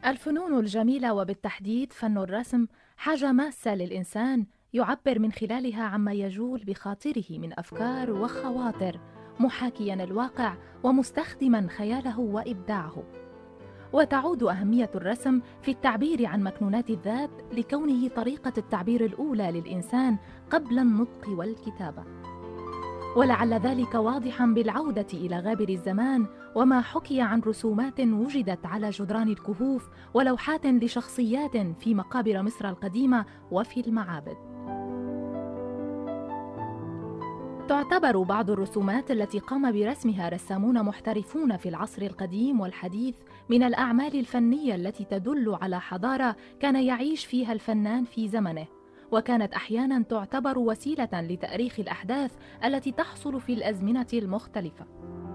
الفنون الجميلة وبالتحديد فن الرسم حاجة ماسة للإنسان يعبر من خلالها عما يجول بخاطره من أفكار وخواطر، محاكيا الواقع ومستخدما خياله وإبداعه. وتعود أهمية الرسم في التعبير عن مكنونات الذات لكونه طريقة التعبير الأولى للإنسان قبل النطق والكتابة. ولعل ذلك واضحاً بالعودة إلى غابر الزمان وما حكي عن رسومات وجدت على جدران الكهوف ولوحات لشخصيات في مقابر مصر القديمة وفي المعابد. تعتبر بعض الرسومات التي قام برسمها رسامون محترفون في العصر القديم والحديث من الأعمال الفنية التي تدل على حضارة كان يعيش فيها الفنان في زمنه، وكانت أحياناً تعتبر وسيلة لتأريخ الأحداث التي تحصل في الأزمنة المختلفة.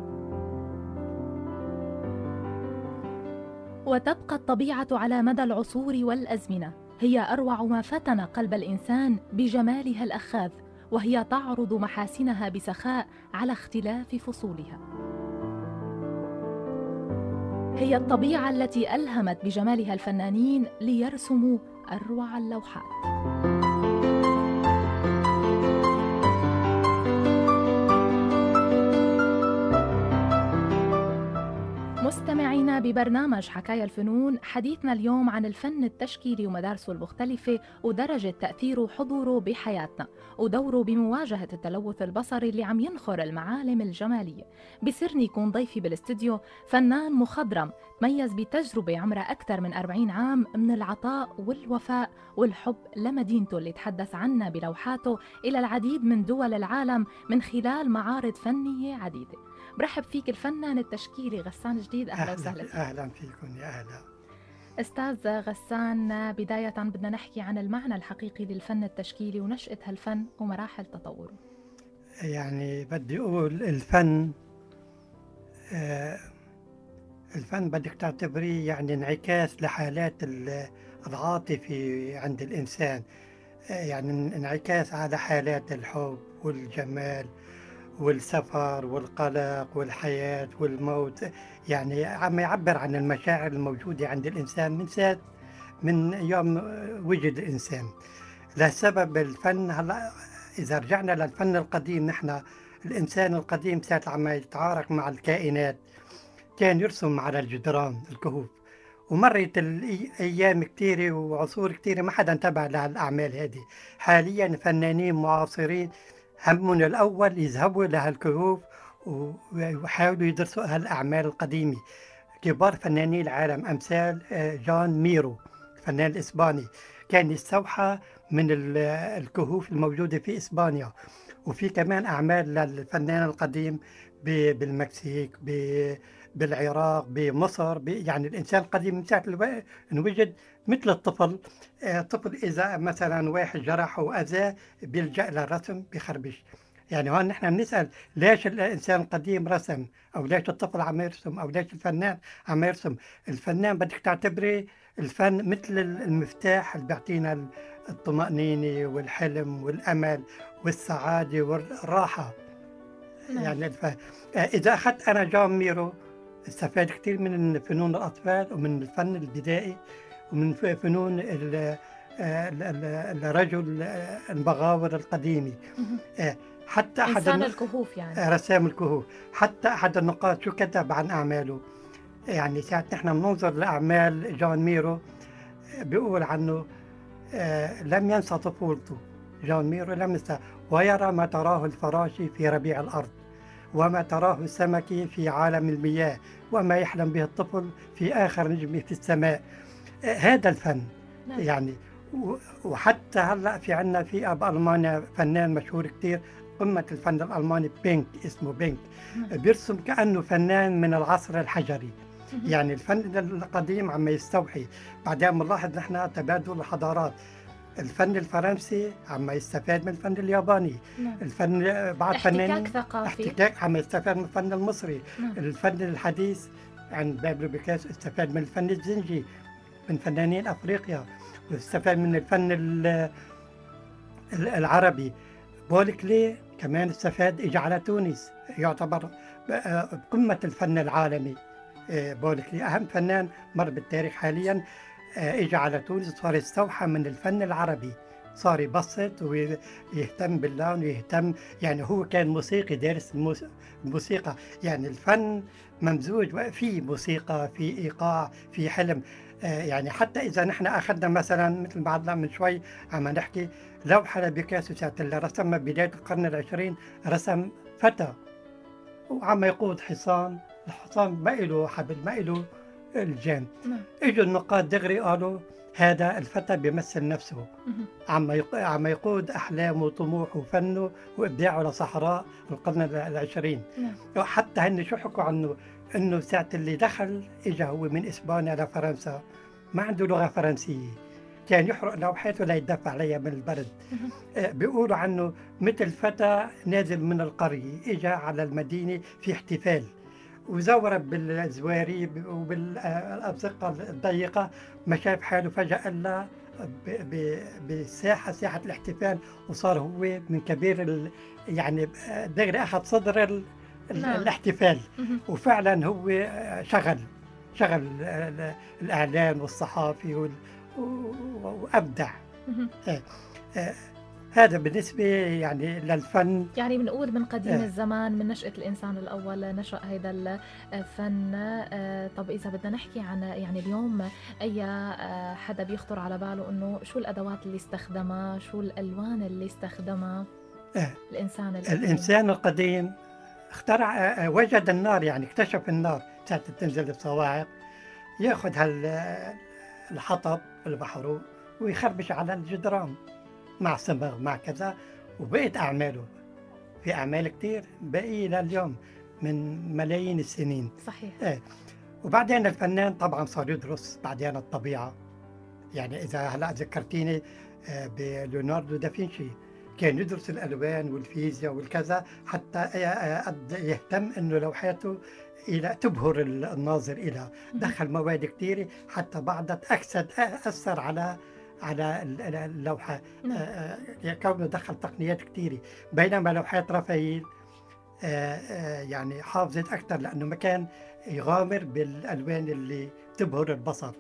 وتبقى الطبيعة على مدى العصور والأزمنة هي أروع ما فتن قلب الإنسان بجمالها الأخاذ، وهي تعرض محاسنها بسخاء على اختلاف فصولها. هي الطبيعة التي ألهمت بجمالها الفنانين ليرسموا أروع اللوحات. مستمعينا ببرنامج حكايا الفنون، حديثنا اليوم عن الفن التشكيلي ومدارسه المختلفة ودرجة تأثيره وحضوره بحياتنا ودوره بمواجهة التلوث البصري اللي عم ينخر المعالم الجمالية. بسرني يكون ضيفي بالاستوديو فنان مخضرم تميز بتجربة عمرها أكثر من 40 عام من العطاء والوفاء والحب لمدينته اللي تحدث عنها بلوحاته إلى العديد من دول العالم من خلال معارض فنية عديدة. برحب فيك الفنان التشكيلي غسان جديد، أهلا وسهلا فيك. أهلا فيكم، يا أهلا. أستاذ غسان، بداية بدنا نحكي عن المعنى الحقيقي للفن التشكيلي ونشأة هالفن ومراحل تطوره. يعني بدي أقول الفن الفن بدك تعتبريه يعني انعكاس لحالات العاطفة عند الإنسان، يعني انعكاس على حالات الحب والجمال والسفر والقلق والحياة والموت، يعني عم يعبر عن المشاعر الموجودة عند الإنسان من يوم وجد الإنسان. لسبب الفن هلا إذا رجعنا للفن القديم، نحن الإنسان القديم ساعة عم يتعارك مع الكائنات كان يرسم على الجدران الكهوف، ومرت الأيام كتيرة وعصور كتيرة ما حدا انتبه لهالأعمال هذه. حاليا فنانين معاصرين همهم الأول يذهبوا لهالكهوف ويحاولوا يدرسوا هالأعمال القديمة. كبار فناني العالم أمثال جان ميرو الفنان الإسباني كان يستوحى من الكهوف الموجودة في إسبانيا. وفي كمان أعمال للفنان القديم بالمكسيك، بالعراق، بمصر، يعني الإنسان القديم من ساعة انوجد مثل الطفل. طفل إذا مثلا واحد جرحه وأذاه بيلجأ للرسم بخربش. يعني هون نحن بنسأل ليش الإنسان القديم رسم، أو ليش الطفل عم يرسم، أو ليش الفنان عم يرسم. الفنان بدك تعتبري الفن مثل المفتاح اللي بيعطينا الطمأنينة والحلم والأمل والسعادة والراحة. يعني إذا أخذت أنا جان ميرو استفاد كثير من فنون الأطفال ومن الفن البدائي ومن فنون الرجل المغاور القديمي. حتى أحد إنسان الكهوف، يعني رسام الكهوف. حتى أحد النقاد شو كتب عن أعماله، يعني ساعة نحن بننظر لأعمال جان ميرو بيقول عنه لم ينسى طفولته. جان ميرو لم ينسى، ويرى ما تراه الفراشي في ربيع الأرض، وما تراه السمك في عالم المياه، وما يحلم به الطفل في آخر نجم في السماء. هذا الفن. يعني وحتى هلا في عنا في بألمانيا فنان مشهور كتير قمة الفن الألماني بينك، اسمه بينك، بيرسم كأنه فنان من العصر الحجري. يعني الفن القديم عم يستوحي. بعدين بنلاحظ نحن تبادل الحضارات. الفن الفرنسي عم يستفاد من الفن الياباني. الفن بعض فنانين احتكاك عم يستفاد من الفن المصري. الفن الحديث عند بابلو بيكاسو استفاد من الفن الزنجي من فنانين أفريقيا، واستفاد من الفن العربي. بول كلي كمان استفاد، اجى على تونس، يعتبر قمة الفن العالمي. بقولك لي أهم فنان مر بالتاريخ حاليا إجا على تونس، صار يستوحى من الفن العربي، صار يبسط ويهتم باللون ويهتم، يعني هو كان موسيقي دارس الموسيقى، يعني الفن ممزوج فيه موسيقى، في إيقاع، في حلم. يعني حتى إذا نحن أخذنا مثلا مثل ما عدنا من شوي عم نحكي لوحة لبيكاسو ساعة اللي رسمها بداية القرن العشرين، رسم فتى وعم يقود حصان، الحصان ما إله حبل ما إله الجان. نعم. اجوا النقاد دغري قالوا هذا الفتى بيمثل نفسه، مهم. عم يقود أحلامه وطموحه وفنه وإبداعه لصحراء القرن العشرين. نعم. حتى هن شو حكوا عنه؟ إنه ساعة اللي دخل إجا هو من إسبانيا لفرنسا، ما عنده لغة فرنسية، كان يحرق لوحاته ليدفع عليها من البرد. مهم. بيقولوا عنه مثل فتى نازل من القرية إجا على المدينة في احتفال، وزورب بالزواري وبالأبزقة الضيقة، ما شاف حاله فجأة إلا بساحة ساحة الاحتفال، وصار هو من كبير يعني دغري أخذ صدر نعم. الاحتفال. مهم. وفعلا هو شغل الإعلام والصحافي وأبدع. مهم. آه، هذا بالنسبة يعني للفن. يعني بنقول من قديم آه. الزمان، من نشأة الإنسان الأول نشأ هذا الفن. طب إذا بدنا نحكي عن يعني اليوم أي حدا بيخطر على باله إنه شو الأدوات اللي استخدمها، شو الألوان اللي استخدمها الإنسان القديم؟ الإنسان القديم اخترع، وجد النار، يعني اكتشف النار ساعة تنزل الصواعق، ياخذ الحطب البحر ويخربش على الجدران مع صمغ مع كذا، وبقيت أعماله في أعمال كتير باقي لليوم من ملايين السنين. صحيح. وبعدين الفنان طبعا صار يدرس بعدين الطبيعة، يعني إذا هلأ ذكرتيني بليوناردو دافنشي، كان يدرس الألوان والفيزياء والكذا حتى يهتم إنه لوحاته إلى تبهر الناظر إلى، دخل مواد كثيرة حتى بعدها أثر على اللوحة. كونه دخل تقنيات كثيرة، بينما لوحات رافائيل يعني حافظت أكثر لأنه ما كان يغامر بالألوان اللي تبهر البصر.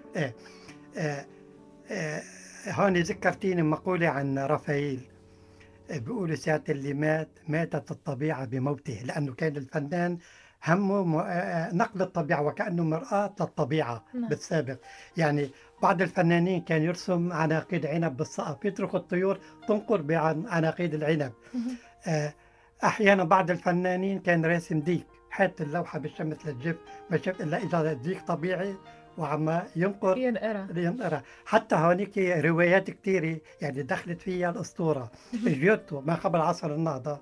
هون ذكرتيني مقولة عن رافائيل، بيقولوا ساعة اللي ماتت الطبيعة بموته، لأنه كان الفنان همه نقل الطبيعة وكأنه مرآة للطبيعة. بالسابق يعني بعض الفنانين كان يرسم عناقيد عنب بالسقف، يترك الطيور تنقر بعناقيد العنب. أحيانا بعض الفنانين كان راسم ديك، حاط اللوحة بالشمس للجف، ما شاف إلا إذا ديك طبيعي وعم ينقر ينقرها. حتى هونيك روايات كثيرة يعني دخلت فيها الأسطورة. جيوتو ما قبل عصر النهضة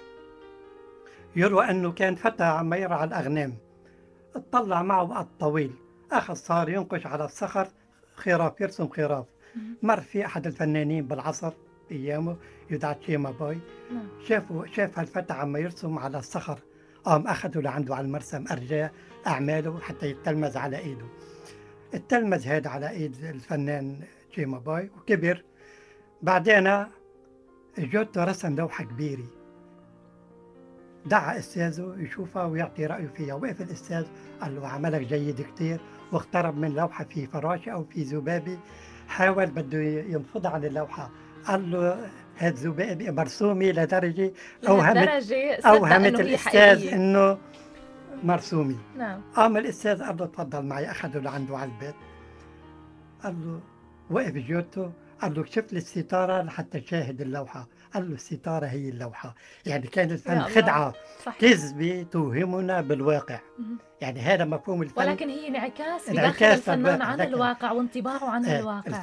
يروى أنه كان فتى عم يرعى الأغنام، اطلع معه بقط طويل، أخذ صار ينقش على الصخر خراف، يرسم خراف. مر في أحد الفنانين بالعصر أيامه يدعى تشيما باي، شاف هالفتى عم يرسم على الصخر، قام أخذه لعنده على المرسم، أرجاه أعماله حتى يتلمذ على إيده. التلمذ هذا على إيد الفنان تشيما باي وكبر. بعدين جوتو رسم لوحة كبيرة، دعا أستاذه يشوفها ويعطي رأيه فيها. وقف الأستاذ قال له عملك جيد كتير، واقترب من لوحة في فراشة أو في ذبابة، حاول بده ينفضها عن اللوحة، قال له هاد ذبابة مرسومة لدرجة أوهمت الأستاذ إنه مرسومة. نعم. قام الأستاذ قال له تفضل معي، أخذه لعنده على البيت، قال له وقف جوتو قال له شوف لي الستارة لحتى تشاهد اللوحة، قال له الستارة هي اللوحة. يعني كان الفن خدعة، كذبة توهمنا بالواقع. يعني هذا مفهوم الفن، ولكن هي انعكاس بداخل الفنان عن الواقع وانطباعه عن الواقع.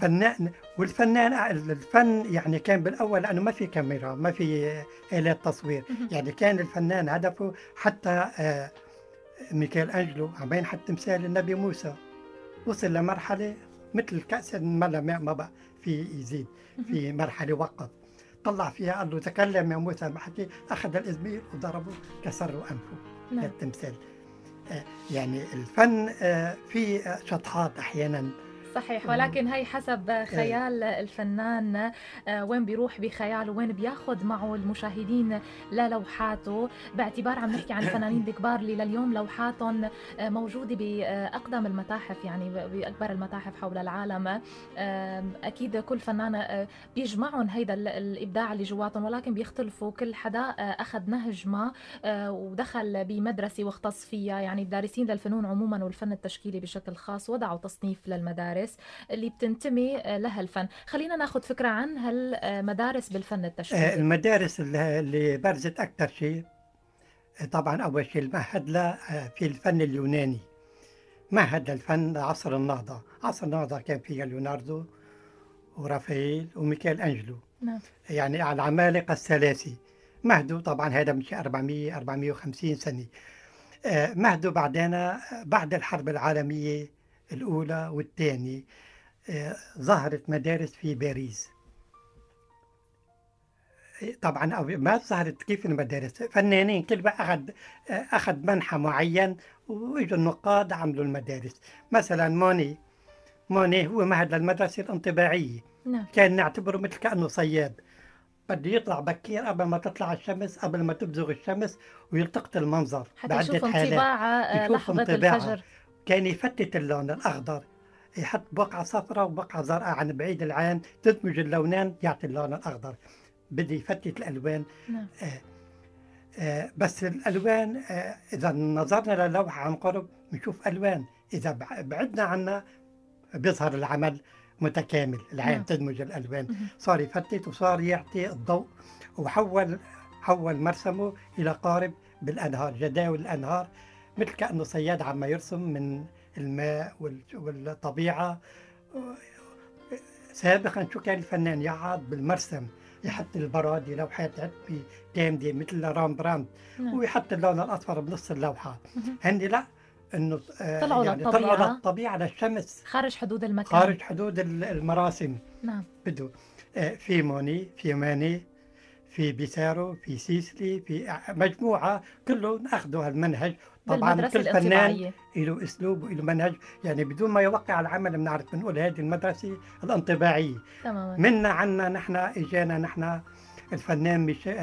الفن يعني كان بالأول لأنه ما في كاميرا، ما في آلات تصوير. يعني كان الفنان هدفه، حتى ميكيل أنجلو عم ينحت تمثال النبي موسى، وصل لمرحلة مثل كأس ما بقى في يزيد، في مرحلة وقف طلع فيها قال له تكلم يا موسى، ما حكي، أخذ الإزميل وضربه كسروا أنفه. التمثال يعني الفن في شطحات أحيانا صحيح، ولكن هي حسب خيال الفنان، وين بيروح بخياله، وين بياخد معه المشاهدين للوحاته، باعتبار عم نحكي عن الفنانين الكبار اللي لليوم لوحاتهم موجودة بأقدم المتاحف، يعني بأكبر المتاحف حول العالم. أكيد كل فنان بيجمعهم هيدا الإبداع اللي جواتهم، ولكن بيختلفوا، كل حدا أخذ نهج ما ودخل بمدرسة واختص فيها. يعني الدارسين للفنون عموما والفن التشكيلي بشكل خاص وضعوا تصنيف للمدارس اللي بتنتمي لها الفن. خلينا ناخذ فكرة عن هالمدارس بالفن التشكيلي. المدارس اللي برزت أكثر شيء، طبعا أول شيء المعهد في الفن اليوناني، معهد الفن عصر النهضة. عصر النهضة كان فيها ليوناردو ورافائيل وميكيل أنجلو، نعم. يعني العمالقة الثلاثي. مهدوا طبعا هذا من 400 450 سنة. مهدوا بعد الحرب العالمية الأولى والثانية. ظهرت مدارس في باريس. طبعا ما ظهرت كيف المدارس، فنانين كل واحد أخذ منحى معين، وإجوا النقاد عملوا المدارس. مثلا موني هو مهد للمدرسة الانطباعية. نعم. كان نعتبره مثل كأنه صياد، بده يطلع بكير قبل ما تطلع الشمس، قبل ما تبزغ الشمس، ويلتقط المنظر حتى يشوف انطباع يشوف لحظة انطباعه. الفجر. كان يفتت اللون الأخضر، يحط بقعة صفراء وبقعة زرقاء عن بعيد العين، تدمج اللونان يعطي اللون الأخضر. بدي يفتت الألوان. نعم. بس الألوان، إذا نظرنا للوحة عن قرب بنشوف ألوان، إذا بعدنا عنها بيظهر العمل متكامل. العين نعم. تدمج الألوان. صار يفتت وصار يعطي الضوء، حول مرسمه إلى قارب بالأنهار، جداول الأنهار، مثل كأنه صياد عم يرسم من الماء والطبيعة. سابقا شو كان الفنان يقعد بالمرسم، يحط البرادي لوحات عتبي جامدة مثل رامبراند، نعم. ويحط اللون الأصفر بنص اللوحة. هن لا، انه طلعوا يعني للطبيعة، طلعوا للطبيعة، للشمس، خارج حدود المكان، خارج حدود المراسم. نعم. بده في موني، في ماني، في بيسارو، في سيسلي، في مجموعة كلهم أخذوا هالمنهج. طبعا بالمدرسة كل فنان الانطباعية. له أسلوب وله منهج، يعني بدون ما يوقع العمل بنعرف بنقول هذه المدرسة الانطباعية. تماما. منا عنا نحن، إجانا نحن الفنان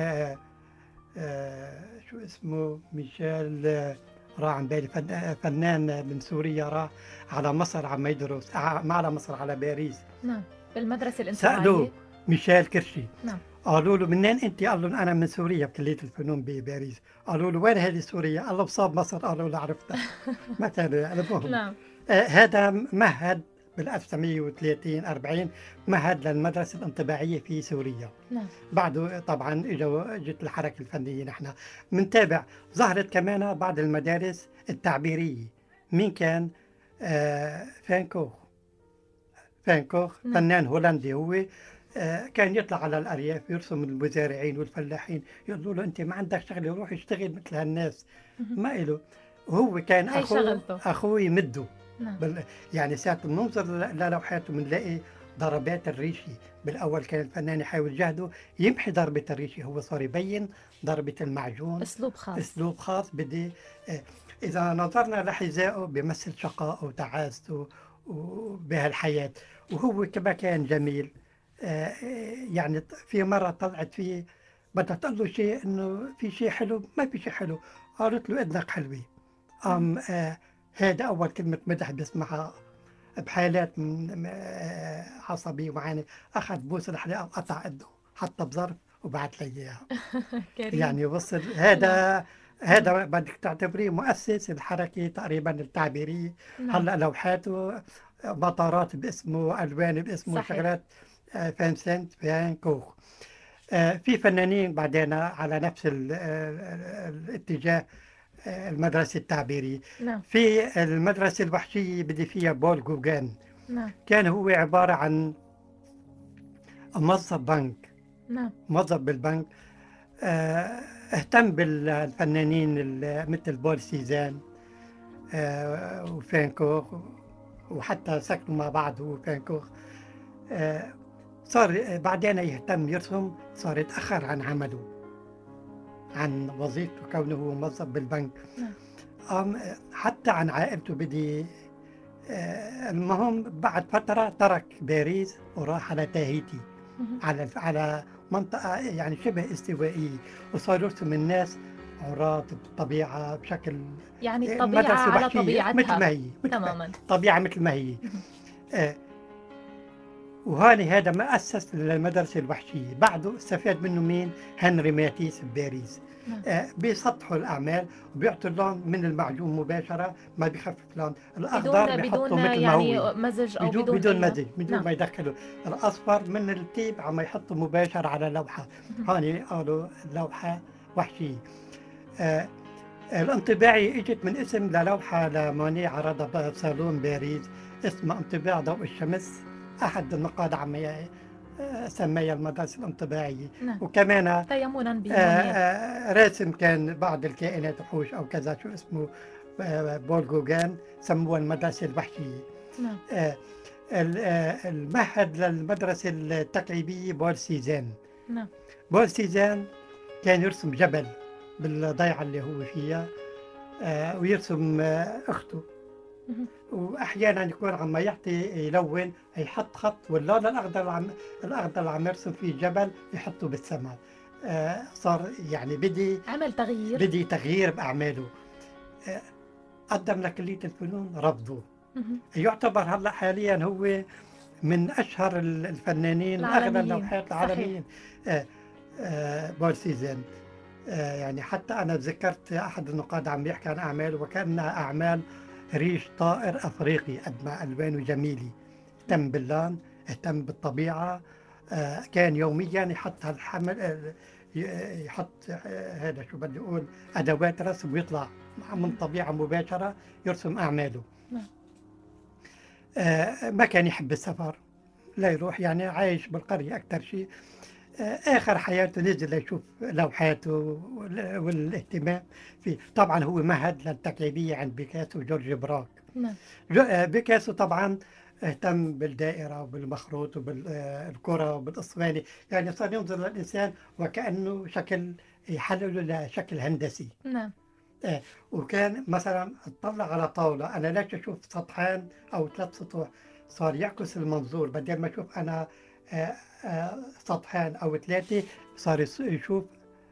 شو اسمه، ميشيل، راح عن بالي، فنان من سوريا، راح على مصر عم يدرس، ما على مصر، على باريس. نعم. بالمدرسة سألوه الانطباعية. ميشيل كرشي. نعم. قالوا له منين انت؟ قال لهم انا من سوريا بكليه الفنون بباريس. قالوا له وين هذه سوريا؟ قال له بصاب مصر. قالوا له عرفتها. مثلا المهم، نعم. هذا مهد بال 1930 40 مهد للمدرسه الانطباعيه في سوريا. نعم. بعده طبعا اجت الحركه الفنيه. نحن بنتابع. ظهرت كمان بعض المدارس التعبيريه. مين كان؟ فان كوخ. نعم. فنان هولندي هو. كان يطلع على الأرياف يرسم المزارعين والفلاحين، يقولوا له أنت ما عندك شغلة، روح اشتغل مثل هالناس. ما إله. وهو كان هي شغلته. أخوه يمده. نعم. يعني ساعة بننظر للوحاته بنلاقي ضربات الريشة. بالأول كان الفنان يحاول جهده يمحي ضربة الريشة، هو صار يبين ضربة المعجون، أسلوب خاص. أسلوب خاص. إذا نظرنا لحذائه بيمثل شقاء وتعاسته وبهالحياة. وهو كما كان جميل. يعني في مرة طلعت فيه بدها تقول له شيء، انه في شيء حلو، ما في شيء حلو. قالت له اذنك حلوة. هذا اول كلمة مدح بيسمعها بحالات من عصبية معينة. اخذ بوس الحلاقة وقطع ايده، حطها بظرف وبعت لي اياها. كريم. يعني وصل. هذا بدك تعتبريه مؤسس الحركة تقريبا التعبيرية. نعم. هلا لوحاته مطارات باسمه، الوان باسمه، صحيح. شغلات. فانسنت فان كوخ. في فنانين بعدين على نفس الاتجاه. المدرسة التعبيرية. نعم. في المدرسة الوحشية بدي فيها بول جوجان. نعم. كان هو عبارة عن موظف بنك. نعم. موظف بالبنك. اهتم بالفنانين مثل بول سيزان وفان كوخ، وحتى سكنوا مع بعض هو وفان كوخ. صار بعدين يهتم يرسم، صار يتأخر عن عمله، عن وظيفته كونه موظف بالبنك. نعم. حتى عن عائلته بدي المهم بعد فترة ترك باريس وراح على تاهيتي، مهم. على منطقة يعني شبه استوائية، وصار يرسم الناس عراة بالطبيعة بشكل يعني الطبيعة مدرسة على وحشية مثل ما طبيعتها. هي، تماما. طبيعة مثل ما هي. مهم. آه، وهاني هذا ما أسس للمدرسة الوحشية، بعده استفاد منه مين؟ هنري ماتيس بباريس. نعم. بيسطحوا الأعمال وبيعطوا اللون من المعجون مباشرة، ما بيخفف لون، الأخضر بدون بيحطوا مثل ما يعني هو، مزج أو بدون بدون أي. مزج، بدون نعم. ما يدخلوا الأصفر من التيب عم يحطوا مباشر على لوحة. مهم. هاني قالوا اللوحة وحشية. آه، الانطباعي اجت من اسم للوحة لموني عرضها بصالون باريس اسمها انطباع ضوء الشمس. أحد النقاد عم سميها المدرسة الانطباعية. نعم. وكمان تيمنا بمونيه. راسم كان بعض الكائنات وحوش أو كذا شو اسمه، بول جوجان، سموها المدرسة الوحشية. نعم. الممهد للمدرسة التكعيبية بول سيزان. نعم. بول سيزان كان يرسم جبل بالضيعة اللي هو فيها، ويرسم أخته، مهم. واحيانا يكون عم يعطي يلون يحط خط، واللون الاخضر اللي عم يرسم فيه جبل يحطه بالسماء. صار يعني عمل تغيير. بدي تغيير باعماله. آه، قدم لكليه الفنون رفضه. مهم. يعتبر هلا حاليا هو من اشهر الفنانين واغلى العالميين. اللوحات صحيح. العالميين. بول سيزن. يعني حتى انا تذكرت احد النقاد عم يحكي عن اعماله وكانها اعمال ريش طائر افريقي قد ما الوانه جميله. اهتم باللون، اهتم بالطبيعه. كان يوميا يحط هالحمل، يحط هذا شو بدي اقول ادوات رسم ويطلع من طبيعه مباشره يرسم اعماله. نعم. ما كان يحب السفر، لا يروح، يعني عايش بالقريه اكثر شيء. آخر حياته نزل يشوف لوحاته والاهتمام فيه. طبعا هو مهد للتكعيبية عند بيكاسو وجورج براك. نعم. بيكاسو طبعا اهتم بالدائرة وبالمخروط وبالكرة وبالإصفاني، يعني صار ينظر للإنسان وكأنه شكل يحلله لشكل هندسي. نعم. وكان مثلا اطلع على طاولة، أنا ليش أشوف سطحين أو 3 سطوح، صار يعكس المنظور، بدل ما أشوف أنا آه، سطحين أو 3 صار يشوف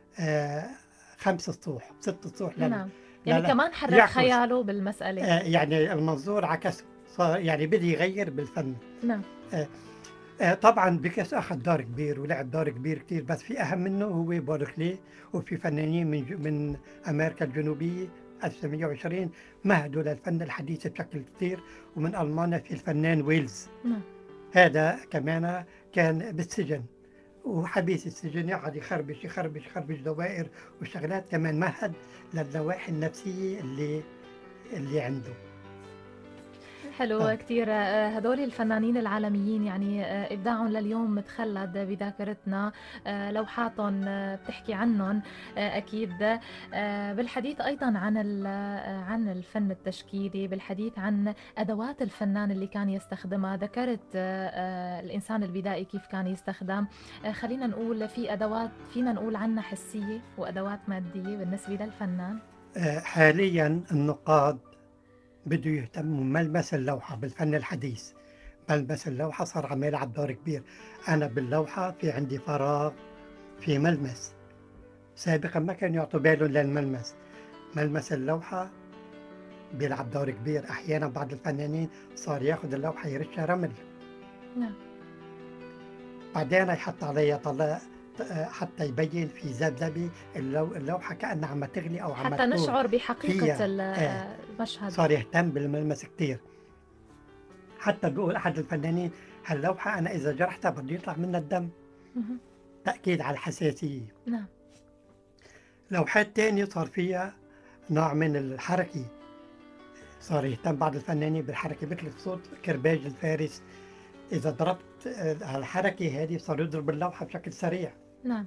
5 سطوح 6 سطوح. نعم. يعني كمان حرك يعكس. خياله بالمسألة. يعني المنظور عكسه، صار يعني بدي يغير بالفن. نعم. طبعا بيكاسو أخذ دور كبير ولعب دور كبير كتير، بس في أهم منه هو بوركلي، وفي فنانين من أمريكا الجنوبية 1920 مهدوا للفن الحديث بشكل كتير، ومن ألمانيا في الفنان ويلز. نعم. هذا كمان كان بالسجن وحبيس السجن، يقعد يخربش دوائر وشغلات، كمان مهد للنواحي النفسية اللي عنده. حلو كتير. هدول الفنانين العالميين يعني إبداعهم لليوم متخلد بذاكرتنا، لوحاتهم بتحكي عنهم أكيد. بالحديث أيضا عن الفن التشكيلي، بالحديث عن أدوات الفنان اللي كان يستخدمها، ذكرت الإنسان البدائي كيف كان يستخدم. خلينا نقول في أدوات فينا نقول عنها حسية وأدوات مادية بالنسبة للفنان. حاليا النقاد بده يهتموا بملمس اللوحة بالفن الحديث. ملمس اللوحة صار عم يلعب دور كبير. أنا باللوحة في عندي فراغ في ملمس، سابقا ما كانوا يعطوا بالهم للملمس. ملمس اللوحة بيلعب دور كبير. أحيانا بعض الفنانين صار ياخذ اللوحة يرشها رمل. نعم. بعدين يحط عليها طلاء حتى يبين في ذبذبة اللوحة كأنها عم تغلي أو عم حتى نشعر بحقيقة فيها. المشهد. صار يهتم بالملمس كتير. حتى بيقول أحد الفنانين هاللوحة أنا إذا جرحتها بده يطلع منها الدم. مهم. تأكيد على الحساسية. نعم. لوحات تانية صار فيها نوع من الحركة، صار يهتم بعض الفنانين بالحركة، مثل صوت كرباج الفارس، إذا ضربت الحركة هذه صار يضرب اللوحة بشكل سريع. نعم.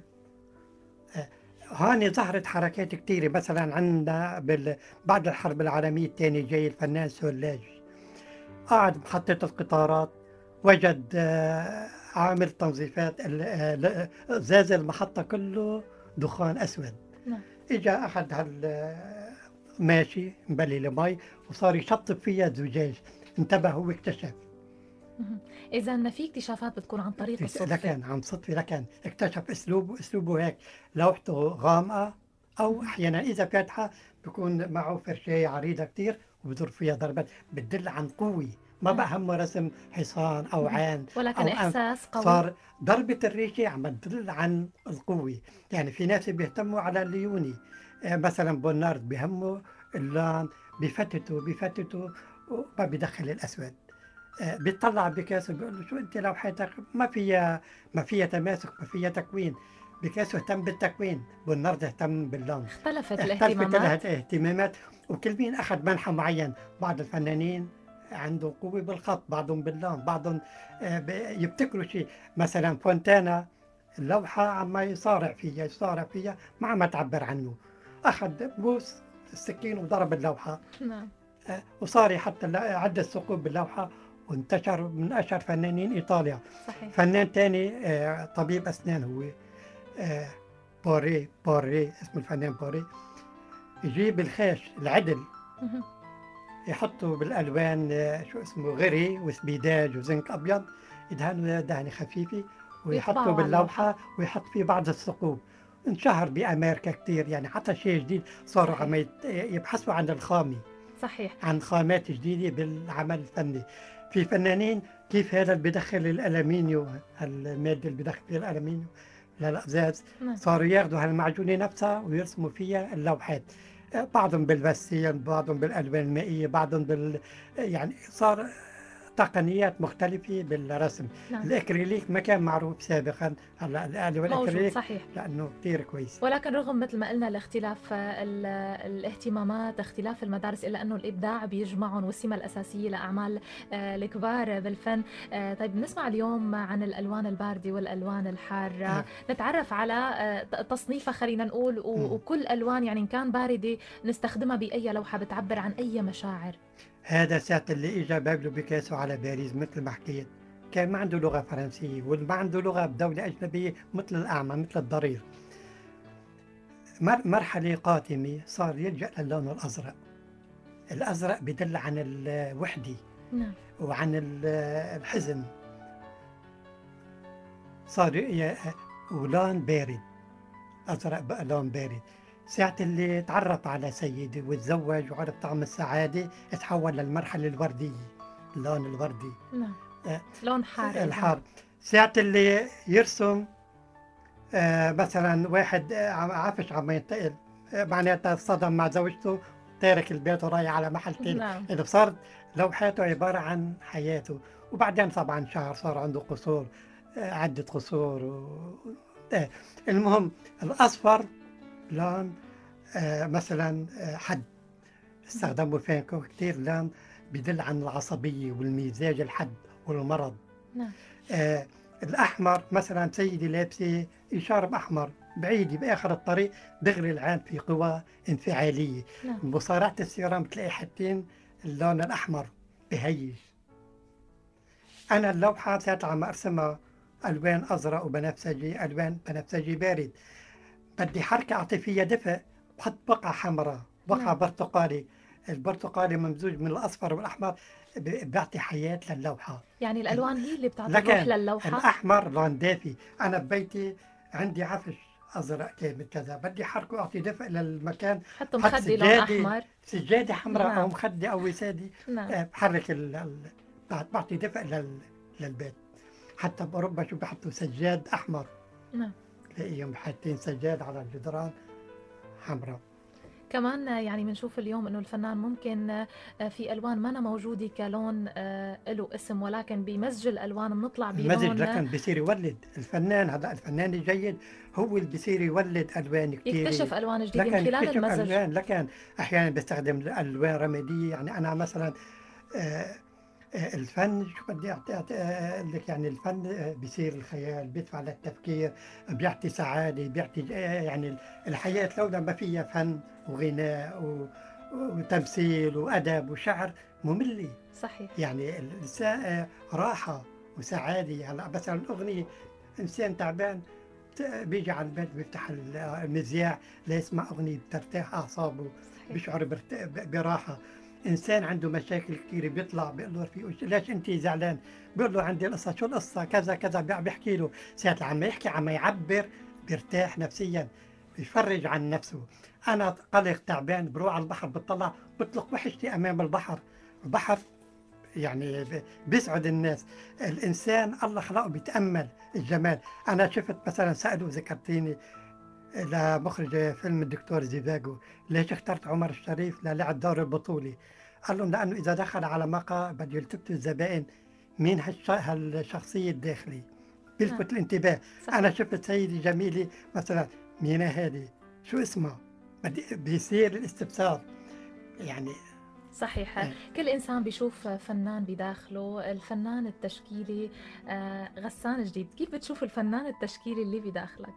هون ظهرت حركات كتيرة، مثلا عندنا بعد الحرب العالمية الثانية جاي الفنان سولاج، قاعد بمحطة القطارات وجد عامل تنظيفات زاز المحطة كله دخان أسود. نعم. إجا أخذ ماشي مبلي المي وصار يشطب فيها زجاج، انتبه واكتشف. إذا في اكتشافات بتكون عن طريق الصدفة. لكن عن صدفة، لكن اكتشف أسلوبه هيك، لوحته غامقة أو أحيانا إذا فاتحة بيكون معه فرشاية عريضة كتير وبضرب فيها ضربات بتدل عن قوة. ما بقى همه رسم حصان أو عين ولكن أو أنف، إحساس قوي. صار ضربة الريشة عم تدل عن القوة. يعني في ناس بيهتموا على الليوني، مثلا بونارد بهمه اللون، بفتتوا وما بيدخل الأسود. بيطلع بيكاسو بيقول له شو انت لوحتك ما فيها تماسك، ما فيها تكوين. بيكاسو اهتم بالتكوين، بونارد اهتم باللون. اختلفت اختلفت الاهتمامات. الاهتمامات، وكل مين اخذ منحى معين. بعض الفنانين عنده قوة بالخط، بعضهم باللون، بعضهم يبتكروا شيء. مثلا فونتانا اللوحة عم يصارع فيها ما عم تعبر عنه، اخذ بوس السكين وضرب اللوحة. نعم. وصار يحط عدة ثقوب باللوحة، وانتشر من أشهر فنانين إيطاليا. صحيح. فنان تاني طبيب أسنان هو آه، بوري اسمه الفنان بوري. يجيب الخيش العدل يحطه بالألوان شو اسمه غري وسبيداج وزنك أبيض، يدهنه دهنة خفيفة ويحطه ويطبعوا على باللوحة ويحط فيه بعض الثقوب. انشهر بأمريكا كتير، يعني حتى شيء جديد صاروا صحيح. عم يبحثوا عن الخامة، صحيح. عن خامات جديدة بالعمل الفني. في فنانين كيف هذا اللي بدخل الألمنيو، المادة اللي بدخل فيها الألمنيو للأزاز، نعم. صاروا ياخذوا هالمعجونة نفسها ويرسموا فيها اللوحات. بعضهم بالبستيل، بعضهم بالألوان المائية، بعضهم يعني صار تقنيات مختلفة بالرسم. نعم. الأكريليك ما كان معروف سابقا، هلا الألوان موجود. الأكريليك صحيح. لأنه كثير كويس. ولكن رغم مثل ما قلنا الاختلاف الاهتمامات، اختلاف المدارس، إلا أنه الإبداع بيجمعهم والسمة الأساسية لأعمال الكبار بالفن. طيب نسمع اليوم عن الألوان الباردة والألوان الحارة، نتعرف على تصنيفها خلينا نقول، وكل ألوان يعني إن كان باردة نستخدمها بأي لوحة بتعبر عن أي مشاعر. هذا ساعة اللي اجى بابلو بيكاسو على باريس مثل ما حكيت، كان ما عنده لغة فرنسية وما عنده لغة بدولة أجنبية، مثل الأعمى مثل الضرير. مرحلة قاتمة صار يلجأ للون الأزرق. الأزرق بدل عن الوحدة نعم. وعن الحزن. صار ولون بارد، أزرق بقى لون بارد. ساعة اللي تعرف على سيدة وتزوج وعرف طعم السعادة، تحول للمرحلة الوردية، اللون الوردي. نعم. لون حار. الحار. ساعة اللي يرسم مثلا واحد عفش عم ينتقل، معناتها صدم مع زوجته، تارك البيت ورايح على محل تاني. نعم. إذا صارت لوحاته عبارة عن حياته. وبعدين طبعا شهر صار عنده قصور، عدة قصور المهم الأصفر لون مثلا حد استخدموا فانكو كتير، لون بدل عن العصبية والمزاج الحد والمرض. نعم. الأحمر مثلا سيدي لابسة إشارة أحمر بعيدة بآخر الطريق، دغري العين في قوى انفعالية. نعم. مصارعة السيرام بتلاقي حتين اللون الأحمر بهيج. أنا اللوحة ساعة عم أرسمها ألوان أزرق وبنفسجي، ألوان بنفسجي بارد، بدي حركة أعطي فيها دفء، بحط بقعة حمراء، بقعة نعم. برتقالي. البرتقالي ممزوج من الأصفر والأحمر بيعطي حياة للوحة. يعني الألوان هي اللي بتعطي لكن الروح للوحة. الأحمر لون دافي. أنا ببيتي عندي عفش أزرق كامل كذا، بدي حركه أعطي دفء للمكان، حتى مخدي لون أحمر، سجادة حمراء نعم. أو مخدة أو وسادة، نعم. بحرك بعطي دفء للبيت. حتى بأوروبا شو بحطوا سجاد أحمر، نعم. تلاقيهم حاطين سجاد على الجدران حمراء. كمان يعني بنشوف اليوم انه الفنان ممكن في الوان ما موجوده كلون له اسم، ولكن بمزج الالوان بنطلع المزج بلون لكن بصير يولد الفنان. هذا الفنان الجيد هو اللي بصير يولد الوان كثير، يكتشف الوان جديده لكن من خلال يكتشف المزج. ألوان. لكن احيانا بيستخدم الوان رماديه. يعني انا مثلا الفن شو بدي أعطي لك، يعني الفن بيصير الخيال، بيدفع للتفكير، بيعطي سعادة، بيعطي يعني الحياة لولا ما فيها فن وغناء وتمثيل وأدب وشعر مملة. صحيح. يعني الإنسان راحة وسعادة. هلا مثلا أغنية، إنسان تعبان بيجي على البيت بيفتح المذياع ليسمع أغنية بترتاح أعصابه، بيشعر براحة. إنسان عنده مشاكل كتير بيطلع بيقول له رفيقه ليش أنت زعلان؟ بيقول له عندي القصة، شو القصة؟ كذا كذا، بيحكي له. ساعة عم يحكي عم يعبر بيرتاح نفسيا، بيفرج عن نفسه. أنا قلق تعبان بروح على البحر بطلع بطلق وحشتي أمام البحر. البحر يعني بيسعد الناس. الإنسان الله خلقه بيتأمل الجمال. أنا شفت مثلا سألوا ذكرتيني لمخرج فيلم الدكتور زيفاجو ليش اخترت عمر الشريف للعب دور البطولي؟ قال لهم لأنه إذا دخل على مقهى بده يلتفتوا الزبائن مين هالشخصية الداخلي، نعم بيلفت الانتباه. أنا صحيح. شفت سيدة جميلة مثلا، مين هذه؟ شو اسمها؟ بيصير الاستفسار يعني. صحيح، آه، كل إنسان بيشوف فنان بداخله. الفنان التشكيلي غسان جديد، كيف بتشوف الفنان التشكيلي اللي بداخلك؟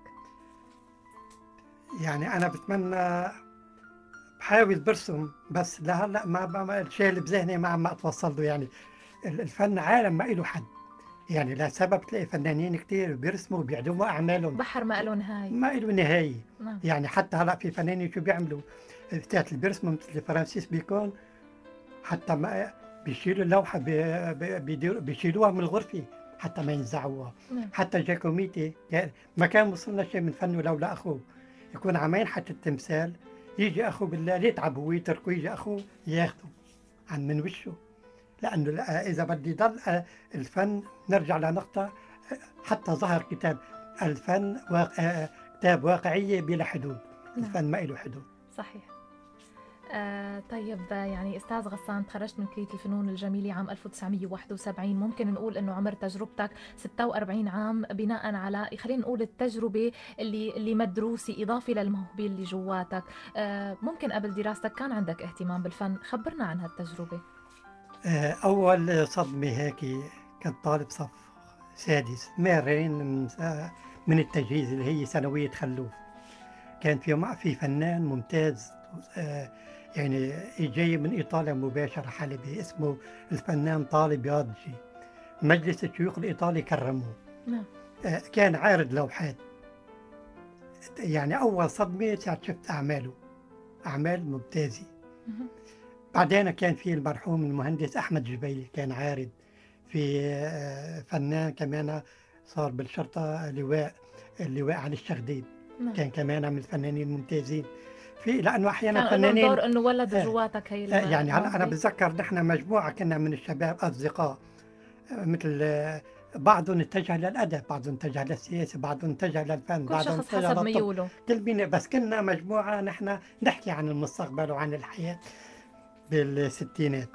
يعني أنا بتمنى بحاول برسم، بس لهلا ما الشيء اللي بذهني ما عم اتوصل له. يعني الفن عالم ما له حد، يعني لسبب تلاقي فنانين كتير بيرسموا وبيعدموا اعمالهم بحر ما له نهاية. ما له نهايه. نعم يعني حتى هلا في فنانين شو بيعملوا، بتاعت اللي بيرسموا مثل فرانسيس بيكون، حتى ما بيشيلوا اللوحه بيشيلوها من الغرفه حتى ما ينزعوها. نعم حتى جاكوميتي يعني ما كان وصلنا شيء من فنه لولا اخوه، يكون عم ينحت التمثال، يجي اخوه بالله يتعب ويتركه، يجي اخوه ياخده عن من وشه. لانه اذا بدي ضل الفن، نرجع لنقطه حتى ظهر كتاب الفن كتاب واقعيه بلا حدود. نعم الفن ما له حدود. صحيح. طيب يعني أستاذ غسان، تخرجت من كلية الفنون الجميلة عام 1971. ممكن نقول إنه عمر تجربتك 46 عام، بناء على خلينا نقول التجربة اللي مدروسة إضافة للموهبة اللي جواتك. ممكن قبل دراستك كان عندك اهتمام بالفن، خبرنا عن هالتجربة. اول صدمه هيك كنت طالب صف سادس، مارين من التجهيز اللي هي ثانويه خلوف. كان في فنان ممتاز، يعني جاي من إيطاليا مباشرة حلبي، اسمه الفنان طالب ياضجي. مجلس الشيوخ الإيطالي كرمه. نعم كان عارض لوحات. يعني أول صدمة ساعة شفت أعماله، أعمال ممتازة. مهم. بعدين كان في المرحوم المهندس أحمد جبيلي كان عارض. في فنان كمان صار بالشرطة اللواء علي الشغديد، نعم كان كمان من الفنانين الممتازين. في لانه احيانا كان لهم فنانين دور إنه ولد آه جواتك هي يعني هلا انا الموهبة. بتذكر نحن مجموعه كنا من الشباب اصدقاء، مثل بعضهم اتجه للادب، بعضهم اتجه للسياسه، بعضهم اتجه للفن، كل بعضهم شخص اتجه حسب للطب. ميوله. كل مين بس كنا مجموعه نحن نحكي عن المستقبل وعن الحياه بالستينات.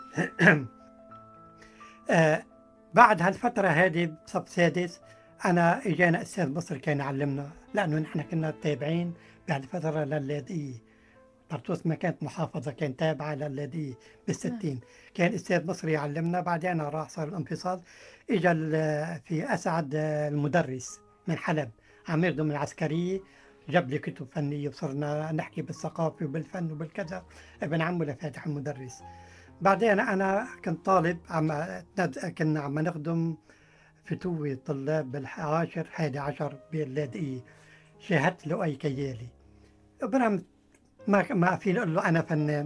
آه بعد هالفتره هذه بصف سادس انا اجانا استاذ مصري كان يعلمنا، لانه نحن كنا تابعين بهالفتره لللاذقيه. طرطوس ما كانت محافظة، كانت تابعة للذي نعم بالستين. كان أستاذ مصري يعلمنا، بعدين راح صار الانفصال. إجا في أسعد المدرس من حلب عم يخدم العسكرية، جاب لي كتب فنية وصرنا نحكي بالثقافة وبالفن وبالكذا. ابن عمه لفاتح المدرس. بعدين أنا كنت طالب كنا عم نخدم فتوة طلاب بالعاشر 11 باللاذقية. شاهدت لؤي كيالي، برغم ما في اقول له انا فنان.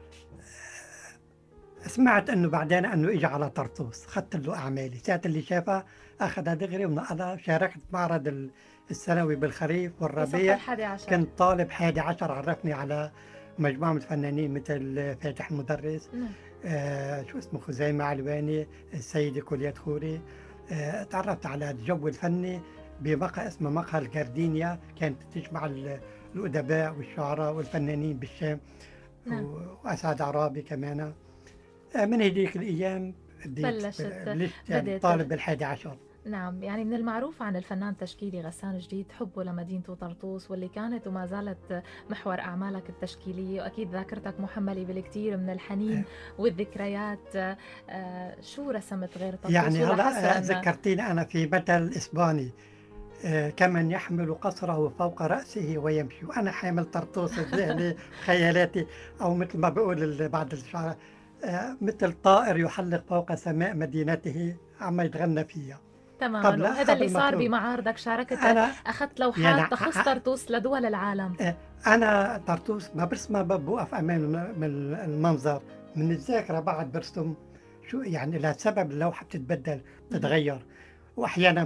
سمعت انه بعدين انه اجى على طرطوس، اخذت له اعمالي، ساعه اللي شافها اخذها دغري ونقلها. شاركت معرض السنوي بالخريف بصف والربيع. 11. كنت طالب 11، عرفني على مجموعه من الفنانين مثل فاتح المدرس، نعم شو اسمه، خزيمه علواني، السيده كليات خوري. تعرفت على الجو الفني بمقهى اسمه مقهى الجاردينيا، كانت تجمع الأدباء والشعراء والفنانين بالشام، نعم وأسعد عرابي كمان. من هذيك الأيام بلشت بلشت يعني بدأت. طالب بال11. نعم، يعني من المعروف عن الفنان التشكيلي غسان جديد حبه لمدينته طرطوس، واللي كانت وما زالت محور أعمالك التشكيلية، وأكيد ذاكرتك محملة بالكثير من الحنين والذكريات. شو رسمت غير طرطوس؟ يعني ولا حاسة هلا أن ذكرتيني أنا في مثل إسباني، كمن يحمل قصره فوق رأسه ويمشي، وأنا حامل طرطوس بذهني خيالاتي، أو مثل ما بقول بعض الشعراء، مثل طائر يحلق فوق سماء مدينته عم يتغنى فيها. تماما. قبل وهذا اللي صار المطلوب. بمعارضك، شاركت أنا أخذت يعني لوحات تخص طرطوس لدول العالم. أنا طرطوس ما بس ما بوقف أمام من المنظر، من الذاكرة بعد برسم شو يعني لسبب اللوحة بتتبدل اهم. بتتغير، وأحيانا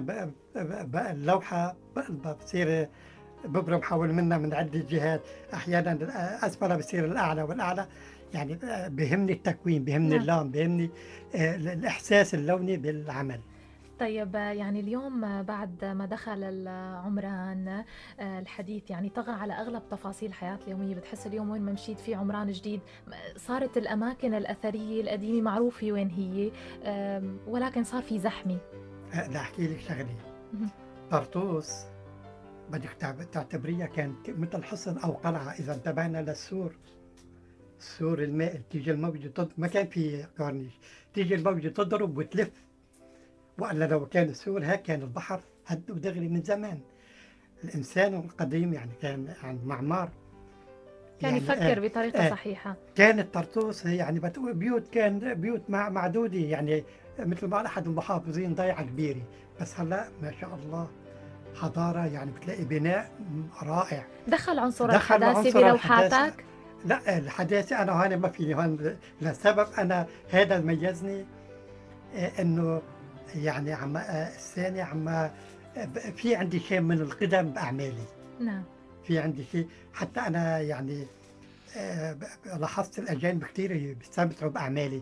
اللوحة بصير ببرم حول منها من عدة جهات، أحيانا أسفلها بصير الأعلى والأعلى، يعني بيهمني التكوين، بيهمني نعم. اللون، بيهمني الإحساس اللوني بالعمل. طيب يعني اليوم بعد ما دخل العمران الحديث يعني طغى على أغلب تفاصيل الحياة اليومية، بتحس اليوم وين ما مشيت في عمران جديد، صارت الأماكن الأثرية القديمة معروفة وين هي، ولكن صار في زحمة. بدي أحكي لك شغلة. اهم. طرطوس بدك تعتبريها كانت مثل حصن أو قلعة. إذا انتبهنا للسور، سور الماء، تيجي الموجة ما كان في كورنيش، تيجي الموجة تضرب وتلف، وإلا لو كان السور هيك كان البحر هد ودغري من زمان. الإنسان القديم يعني كان عن معمار، كان يعني يفكر بطريقة آه صحيحة. كانت طرطوس يعني بيوت، كان بيوت معدودة، يعني مثل ما قال أحد المحافظين ضيعة كبيرة. بس هلا ما شاء الله حضارة، يعني بتلاقي بناء رائع. دخل عنصر دخل الحداثة عنصر الحداثة. بلوحاتك؟ لا الحداثة أنا هون ما فيني هون لسبب أنا هذا اللي ميزني، إنه يعني عم الثاني عم في عندي شيء من القدم بأعمالي، نعم. في عندي شيء. حتى أنا يعني لاحظت الأجانب كثير بيستمتعوا بأعمالي،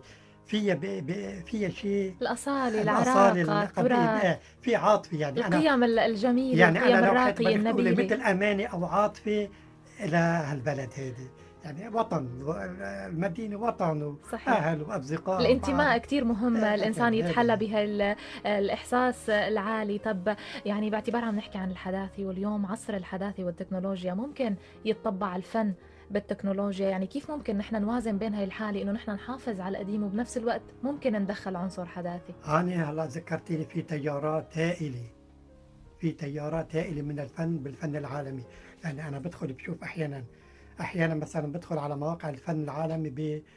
فيها شيء الأصالة، الأصالة العراقة، القديم، التراث، في عاطفة. يعني أنا، القيم الجميلة، يعني أنا القيم لو حد الراقية بدك تقولي النبيلة. مثل أمانة أو عاطفة إلى هالبلد هذه، يعني وطن، المدينة وطن صحيح. وأهل وأصدقاء الانتماء ومعارف. كتير مهم الإنسان أكيد يتحلى هذه. الإحساس العالي. طب يعني باعتبار عم نحكي عن الحداثة، واليوم عصر الحداثة والتكنولوجيا، ممكن يتطبع الفن بالتكنولوجيا؟ يعني كيف ممكن نحن نوازن بين هاي الحالة، إنه نحن نحافظ على القديم وبنفس الوقت ممكن ندخل عنصر حداثي؟ أنا هلا ذكرتيني في تيارات هائلة، في تيارات هائلة من الفن بالفن العالمي. يعني أنا بدخل بشوف أحيانا مثلا بدخل على مواقع الفن العالمي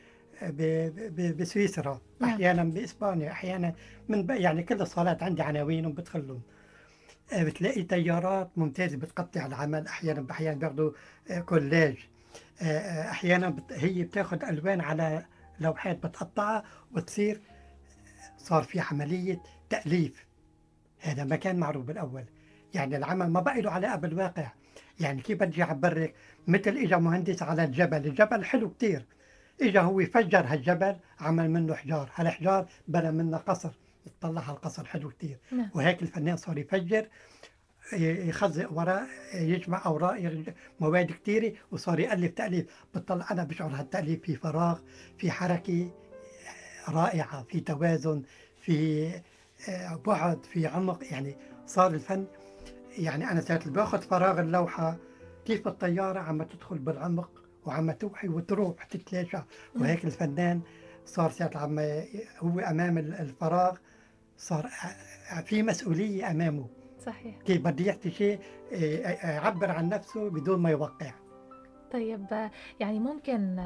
بسويسرا، نعم. أحيانا بإسبانيا، أحيانا يعني كل الصالات عندي عناوين وبدخلهم. بتلاقي تيارات ممتازة بتقطع العمل، أحيانا بياخدوا كولاج، أحيانا هي بتاخد ألوان على لوحات بتقطعها وتصير، صار في عملية تأليف. هذا ما كان معروف بالأول، يعني العمل ما بقى له علاقة بالواقع. يعني كيف بدي أعبر لك؟ مثل إجا مهندس على الجبل حلو كتير، إجا هو فجر هالجبل، عمل منه حجار، هالحجار بنى منه قصر، اطلع على القصر حلو كتير. نعم. وهيك الفنان صار يفجر، يخزق وراء، يجمع أوراق، مواد كتيرة، وصار يألف تأليف. بتطلع أنا بشعر هالتأليف في فراغ، في حركة رائعة، في توازن، في بعد، في عمق. يعني صار الفن، يعني أنا ساعة اللي باخذ فراغ اللوحة، كيف الطيارة عم تدخل بالعمق وعم توحي وتروح تتلاشى. نعم. وهيك الفنان صار ساعة عم هو أمام الفراغ، صار في مسؤولية أمامه، صحيح. كيف بده يحكي شيء يعبر عن نفسه بدون ما يوقع. طيب يعني ممكن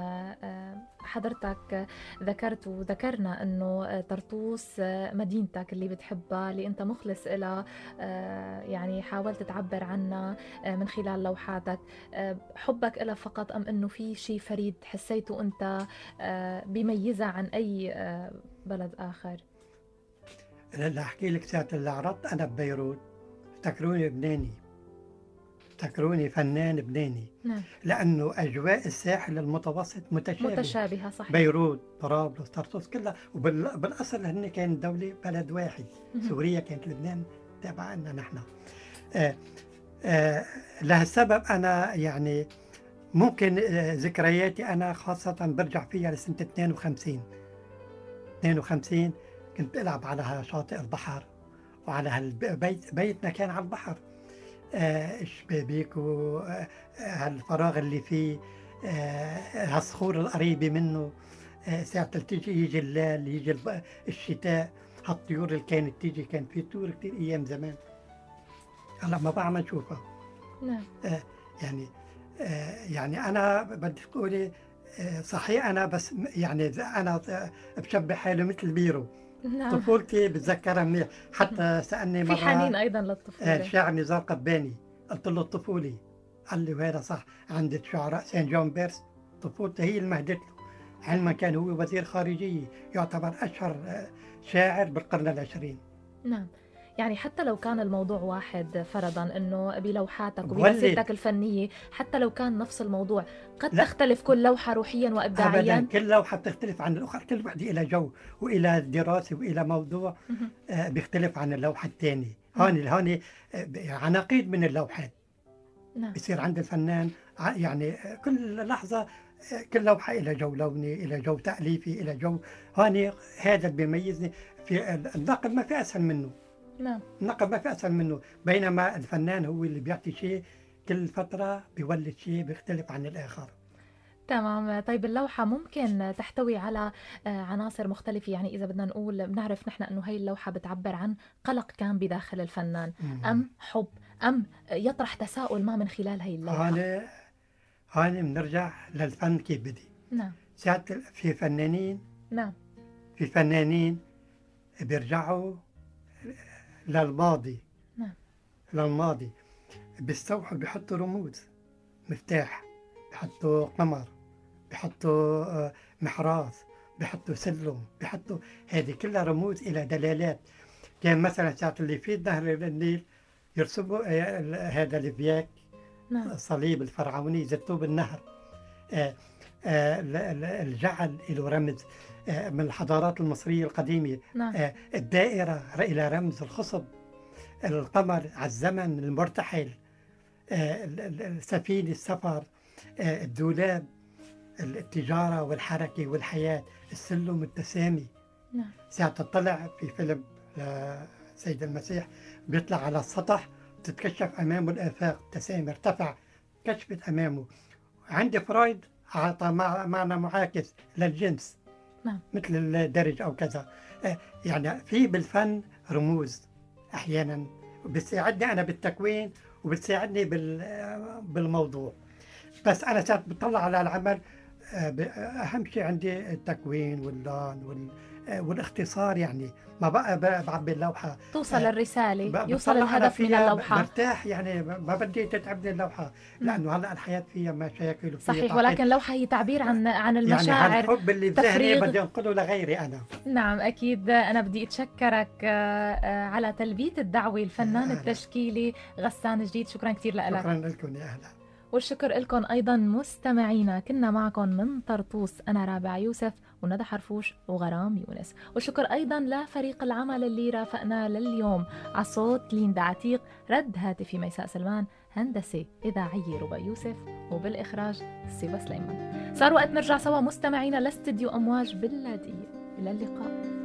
حضرتك ذكرت وذكرنا انه طرطوس مدينتك اللي بتحبها، اللي انت مخلص إلها، يعني حاولت تعبر عنها من خلال لوحاتك. حبك إلها فقط ام انه في شيء فريد حسيته انت بيميزها عن اي بلد اخر؟ هلا أحكي لك، ساعة اللي عرضت أنا ببيروت افتكروني لبناني، افتكروني فنان لبناني، نعم. لأنه أجواء الساحل المتوسط متشابهة. متشابهة. صحيح. بيروت، طرابلس، طرطوس كلها، وبالأصل هن كانت دولة بلد واحد. مهم. سوريا كانت لبنان تابعة لنا نحن. آه آه لهالسبب أنا يعني ممكن ذكرياتي أنا خاصة برجع فيها لسنة 52. 52 كنت ألعب على شاطئ البحر، وعلى بيتنا كان على البحر، الشبابيك وهالفراغ اللي فيه، هالصخور القريبة منه. ساعة تيجي يجي الليل، يجي الشتاء، هالطيور اللي كانت تيجي، كان في طيور كتير أيام زمان هلا ما بقى ما نشوفها. نعم. يعني يعني أنا بدي تقولي صحيح أنا بس يعني أنا بشبه حالي مثل بيرو. نعم. طفولتي بتذكرها منيح. حتى سألني في حنين مرة ايضا للطفولة. شاعر نزار قباني، قلت له الطفولة، قال لي وهذا صح، عندك شعراء سان جون بيرس طفولته هي اللي مهدت له. علما كان هو وزير خارجية، يعتبر أشهر شاعر بالقرن العشرين. نعم، يعني حتى لو كان الموضوع واحد، فرضا أنه بلوحاتك بولد وبمسيرتك الفنية، حتى لو كان نفس الموضوع، قد لا تختلف كل لوحة روحيا أبدا، وإبداعيا. كل لوحة بتختلف عن الأخرى، كل واحدة إلى جو وإلى دراسة وإلى موضوع مهم. بيختلف عن اللوحة الثانية. نعم. هون عناقيد من اللوحات نعم. بصير عند الفنان، يعني كل لحظة كل لوحة إلى جو لوني، إلى جو تأليفي، إلى جو. هون هذا اللي بيميزني. في النقد ما في أسهل منه، نعم. النقد ما في أسهل منه، بينما الفنان هو اللي بيعطي شيء كل فترة بيولد شيء بيختلف عن الآخر. تمام. طيب اللوحة ممكن تحتوي على عناصر مختلفة، يعني إذا بدنا نقول، بنعرف نحن أنه هاي اللوحة بتعبر عن قلق كان بداخل الفنان، أم حب، أم يطرح تساؤل ما من خلال هاي اللوحة. هون بنرجع للفن كيف بدي. نعم. ساعات في فنانين نعم. في فنانين بيرجعوا للماضي، نعم. للماضي بيستوحوا، بيحطوا رموز، مفتاح، بيحطوا قمر، بيحطوا محراث، بيحطوا سلم، بيحطوا هذه كلها رموز إلى دلالات. كان مثلا ساعة اللي في نهر النيل يرسموا هذا الفياك، نعم. الصليب الفرعوني زتوه بالنهر. الجعل له رمز من الحضارات المصرية القديمة. نعم. الدائرة إلى رمز الخصب، القمر على الزمن المرتحل، السفينة السفر، الدولاب التجارة والحركة والحياة، السلم التسامي. نعم. ساعة تطلع في فيلم سيد المسيح بيطلع على السطح، تتكشف أمامه الآفاق، تسامي ارتفع، كشفت أمامه. عند فرويد أعطى معنى معاكس للجنس، نعم. مثل الدرج أو كذا. يعني في بالفن رموز أحيانا بتساعدني أنا بالتكوين وبتساعدني بالموضوع. بس أنا ساعات بطلع على العمل، أهم شيء عندي التكوين واللون والاختصار. يعني ما بقى بعبي اللوحة توصل الرسالة، يوصل بطلع أنا الهدف من فيها اللوحة. برتاح، يعني ما بدي تتعبني اللوحة، لأنه هلأ الحياة فيها مشاكل وفيها صحيح، تعقيد. ولكن لوحة هي تعبير عن يعني المشاعر. هالحب اللي بذهني تفريغ. بدي أنقله لغيري أنا. نعم أكيد. أنا بدي أتشكرك على تلبية الدعوة، الفنان التشكيلي غسان جديد. شكرا كثير لك. شكرا لكم، يا أهلا. والشكر لكم أيضا مستمعينا. كنا معكم من طرطوس أنا رابعة يوسف وندى حرفوش وغرام يونس. والشكر أيضا لفريق العمل اللي رافقنا لليوم. على الصوت ليندا عتيق، رد هاتفي ميساء سلمان، هندسة إذاعية ربا يوسف، وبالإخراج سيبا سليمان. صار وقت نرجع سوا مستمعينا لاستديو أمواج بلادية. إلى اللقاء.